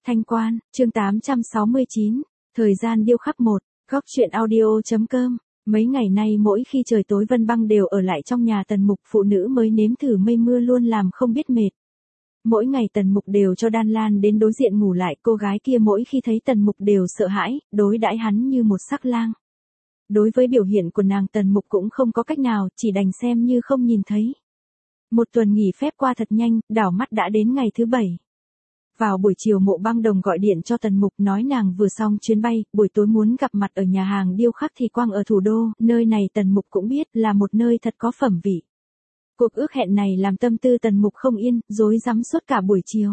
Thanh Quan, chương 869, thời gian điêu khắc 1, góc truyện audio.com. Mấy ngày nay mỗi khi trời tối Vân Băng đều ở lại trong nhà Tần Mục, phụ nữ mới nếm thử mây mưa luôn làm không biết mệt. Mỗi ngày Tần Mục đều cho Đan Lan đến đối diện ngủ lại, cô gái kia mỗi khi thấy Tần Mục đều sợ hãi, đối đãi hắn như một sắc lang. Đối với biểu hiện của nàng Tần Mục cũng không có cách nào, chỉ đành xem như không nhìn thấy. Một tuần nghỉ phép qua thật nhanh, đảo mắt đã đến ngày thứ 7. Vào buổi chiều Mộ Băng Đồng gọi điện cho Tần Mục nói nàng vừa xong chuyến bay, buổi tối muốn gặp mặt ở nhà hàng điêu khắc Thì Quang ở thủ đô, nơi này Tần Mục cũng biết là một nơi thật có phẩm vị. Cuộc ước hẹn này làm tâm tư Tần Mục không yên, rối rắm suốt cả buổi chiều.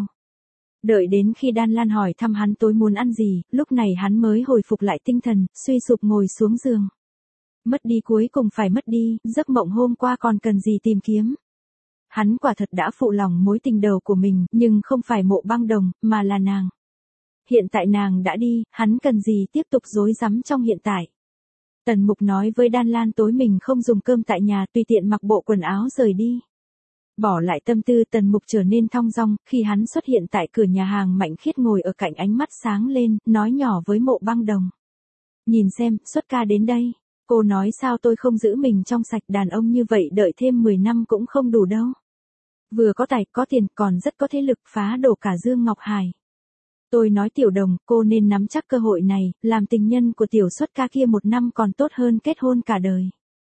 Đợi đến khi Đan Lan hỏi thăm hắn tối muốn ăn gì, lúc này hắn mới hồi phục lại tinh thần, suy sụp ngồi xuống giường. Mất đi cuối cùng phải mất đi, giấc mộng hôm qua còn cần gì tìm kiếm. Hắn quả thật đã phụ lòng mối tình đầu của mình, nhưng không phải Mộ Băng Đồng, mà là nàng. Hiện tại nàng đã đi, hắn cần gì tiếp tục rối rắm trong hiện tại. Tần Mục nói với Đan Lan tối mình không dùng cơm tại nhà, tùy tiện mặc bộ quần áo rời đi. Bỏ lại tâm tư Tần Mục trở nên thong dong, khi hắn xuất hiện tại cửa nhà hàng Mạnh Khiết ngồi ở cạnh ánh mắt sáng lên, nói nhỏ với Mộ Băng Đồng. Nhìn xem, xuất ca đến đây. Cô nói sao tôi không giữ mình trong sạch, đàn ông như vậy đợi thêm 10 năm cũng không đủ đâu. Vừa có tài, có tiền, còn rất có thế lực phá đổ cả Dương Ngọc Hải. Tôi nói Tiểu Đồng, cô nên nắm chắc cơ hội này, làm tình nhân của tiểu xuất ca kia 1 năm còn tốt hơn kết hôn cả đời.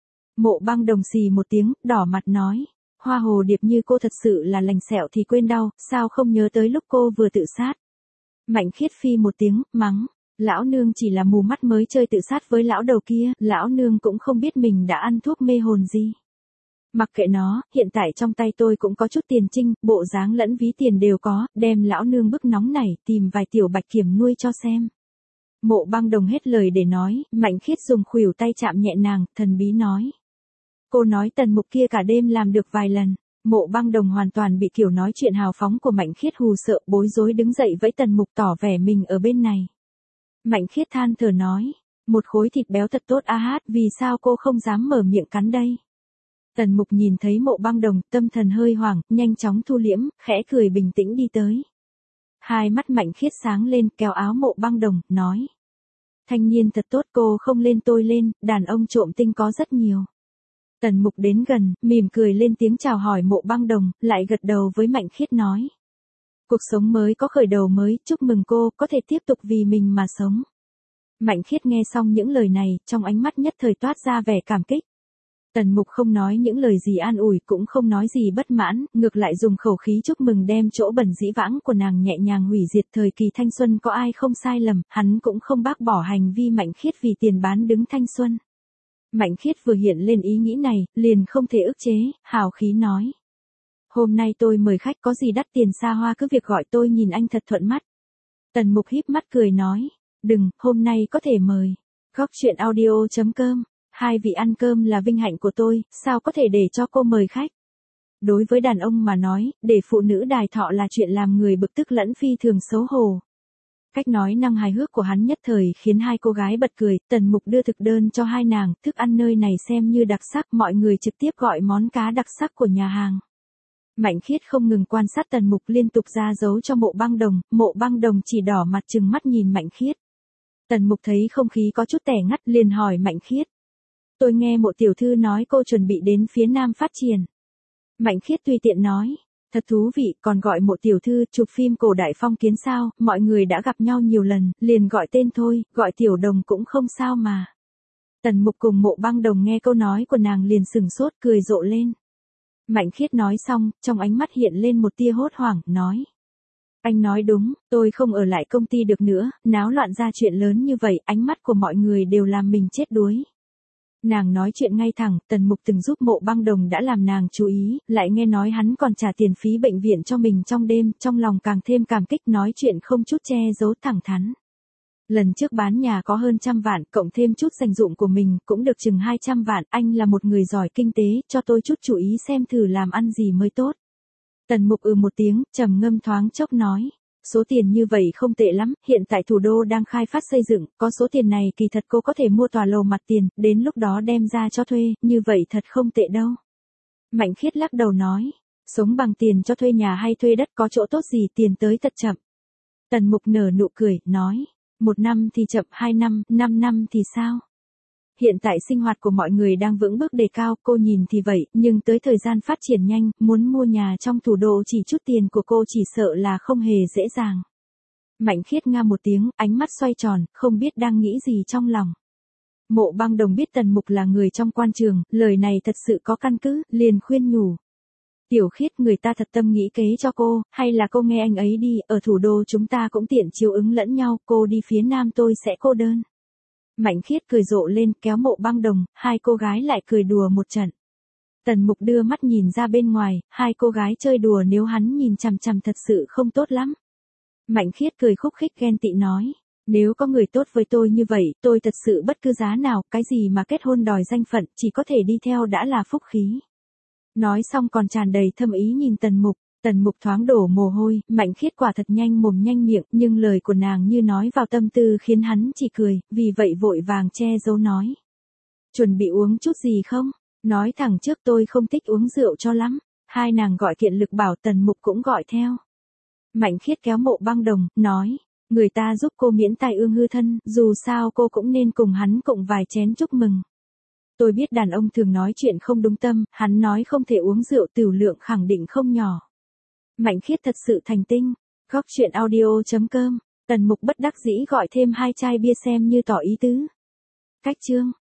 Mộ Băng Đồng xì một tiếng, đỏ mặt nói. Hoa hồ điệp như cô thật sự là lành sẹo thì quên đau, sao không nhớ tới lúc cô vừa tự sát. Mạnh Khiết phi một tiếng, mắng. Lão nương chỉ là mù mắt mới chơi tự sát với lão đầu kia, lão nương cũng không biết mình đã ăn thuốc mê hồn gì. Mặc kệ nó, hiện tại trong tay tôi cũng có chút tiền trinh, bộ dáng lẫn ví tiền đều có, đem lão nương bức nóng này, tìm vài tiểu bạch kiểm nuôi cho xem. Mộ Băng Đồng hết lời để nói, Mạnh Khiết dùng khuỷu tay chạm nhẹ nàng, thần bí nói. Cô nói Tần Mục kia cả đêm làm được vài lần. Mộ Băng Đồng hoàn toàn bị kiểu nói chuyện hào phóng của Mạnh Khiết hù sợ, bối rối đứng dậy vẫy Tần Mục tỏ vẻ mình ở bên này. Mạnh Khiết than thở nói, một khối thịt béo thật tốt a hát, vì sao cô không dám mở miệng cắn đây? Tần Mục nhìn thấy Mộ Băng Đồng, tâm thần hơi hoảng, nhanh chóng thu liễm, khẽ cười bình tĩnh đi tới. Hai mắt Mạnh Khiết sáng lên, kéo áo Mộ Băng Đồng, nói. Thanh niên thật tốt, cô không lên tôi lên, đàn ông trộm tinh có rất nhiều. Tần Mục đến gần, mỉm cười lên tiếng chào hỏi Mộ Băng Đồng, lại gật đầu với Mạnh Khiết nói. Cuộc sống mới có khởi đầu mới, chúc mừng cô, có thể tiếp tục vì mình mà sống. Mạnh Khiết nghe xong những lời này, trong ánh mắt nhất thời toát ra vẻ cảm kích. Tần Mục không nói những lời gì an ủi, cũng không nói gì bất mãn, ngược lại dùng khẩu khí chúc mừng đem chỗ bẩn dĩ vãng của nàng nhẹ nhàng hủy diệt. Thời kỳ thanh xuân có ai không sai lầm, hắn cũng không bác bỏ hành vi Mạnh Khiết vì tiền bán đứng thanh xuân. Mạnh Khiết vừa hiện lên ý nghĩ này, liền không thể ức chế, hào khí nói. Hôm nay tôi mời khách, có gì đắt tiền xa hoa cứ việc gọi tôi, nhìn anh thật thuận mắt. Tần Mục híp mắt cười nói. Đừng, hôm nay có thể mời. Góc truyện audio.com. Hai vị ăn cơm là vinh hạnh của tôi, sao có thể để cho cô mời khách. Đối với đàn ông mà nói, để phụ nữ đài thọ là chuyện làm người bực tức lẫn phi thường xấu hổ. Cách nói năng hài hước của hắn nhất thời khiến hai cô gái bật cười. Tần Mục đưa thực đơn cho hai nàng, thức ăn nơi này xem như đặc sắc, mọi người trực tiếp gọi món cá đặc sắc của nhà hàng. Mạnh Khiết không ngừng quan sát Tần Mục, liên tục ra dấu cho Mộ Băng Đồng, Mộ Băng Đồng chỉ đỏ mặt trừng mắt nhìn Mạnh Khiết. Tần Mục thấy không khí có chút tẻ ngắt, liền hỏi Mạnh Khiết. Tôi nghe Mộ tiểu thư nói cô chuẩn bị đến phía Nam phát triển. Mạnh Khiết tùy tiện nói. Thật thú vị, còn gọi Mộ tiểu thư chụp phim cổ đại phong kiến sao, mọi người đã gặp nhau nhiều lần, liền gọi tên thôi, gọi Tiểu Đồng cũng không sao mà. Tần Mục cùng Mộ Băng Đồng nghe câu nói của nàng liền sừng sốt, cười rộ lên. Mạnh Khiết nói xong, trong ánh mắt hiện lên một tia hốt hoảng, nói. Anh nói đúng, tôi không ở lại công ty được nữa, náo loạn ra chuyện lớn như vậy, ánh mắt của mọi người đều làm mình chết đuối. Nàng nói chuyện ngay thẳng, Tần Mục từng giúp Mộ Băng Đồng đã làm nàng chú ý, lại nghe nói hắn còn trả tiền phí bệnh viện cho mình trong đêm, trong lòng càng thêm cảm kích, nói chuyện không chút che giấu thẳng thắn. Lần trước bán nhà có hơn 100 vạn, cộng thêm chút dành dụm của mình, cũng được chừng 200 vạn, anh là một người giỏi kinh tế, cho tôi chút chú ý xem thử làm ăn gì mới tốt. Tần Mục một tiếng, trầm ngâm thoáng chốc nói. Số tiền như vậy không tệ lắm, hiện tại thủ đô đang khai phát xây dựng, có số tiền này kỳ thật cô có thể mua tòa lầu mặt tiền, đến lúc đó đem ra cho thuê, như vậy thật không tệ đâu. Mạnh Khiết lắc đầu nói, sống bằng tiền cho thuê nhà hay thuê đất có chỗ tốt gì, tiền tới thật chậm. Tần Mục nở nụ cười, nói, 1 năm thì chậm, 2 năm, 5 năm thì sao? Hiện tại sinh hoạt của mọi người đang vững bước đề cao, cô nhìn thì vậy, nhưng tới thời gian phát triển nhanh, muốn mua nhà trong thủ đô chỉ chút tiền của cô chỉ sợ là không hề dễ dàng. Mạnh Khiết nga một tiếng, ánh mắt xoay tròn, không biết đang nghĩ gì trong lòng. Mộ Băng Đồng biết Tần Mục là người trong quan trường, lời này thật sự có căn cứ, liền khuyên nhủ. Tiểu Khiết, người ta thật tâm nghĩ kế cho cô, hay là cô nghe anh ấy đi, ở thủ đô chúng ta cũng tiện chiếu ứng lẫn nhau, cô đi phía nam tôi sẽ cô đơn. Mạnh Khiết cười rộ lên, kéo Mộ Băng Đồng, hai cô gái lại cười đùa một trận. Tần Mục đưa mắt nhìn ra bên ngoài, hai cô gái chơi đùa nếu hắn nhìn chằm chằm thật sự không tốt lắm. Mạnh Khiết cười khúc khích ghen tị nói, nếu có người tốt với tôi như vậy, tôi thật sự bất cứ giá nào, cái gì mà kết hôn đòi danh phận, chỉ có thể đi theo đã là phúc khí. Nói xong còn tràn đầy thâm ý nhìn Tần Mục thoáng đổ mồ hôi, Mạnh Khiết quả thật nhanh mồm nhanh miệng, nhưng lời của nàng như nói vào tâm tư khiến hắn chỉ cười, vì vậy vội vàng che giấu nói. Chuẩn bị uống chút gì không? Nói thẳng trước tôi không thích uống rượu cho lắm. Hai nàng gọi Kiện Lực bảo Tần Mục cũng gọi theo. Mạnh Khiết kéo Mộ Băng Đồng, nói, người ta giúp cô miễn tai ương hư thân, dù sao cô cũng nên cùng hắn cộng vài chén chúc mừng. Tôi biết đàn ông thường nói chuyện không đúng tâm, hắn nói không thể uống rượu tửu lượng khẳng định không nhỏ. Mạnh Khiết thật sự thành tinh. Góc truyện audio.com. Tần Mục bất đắc dĩ gọi thêm 2 chai bia xem như tỏ ý tứ. Cách chương.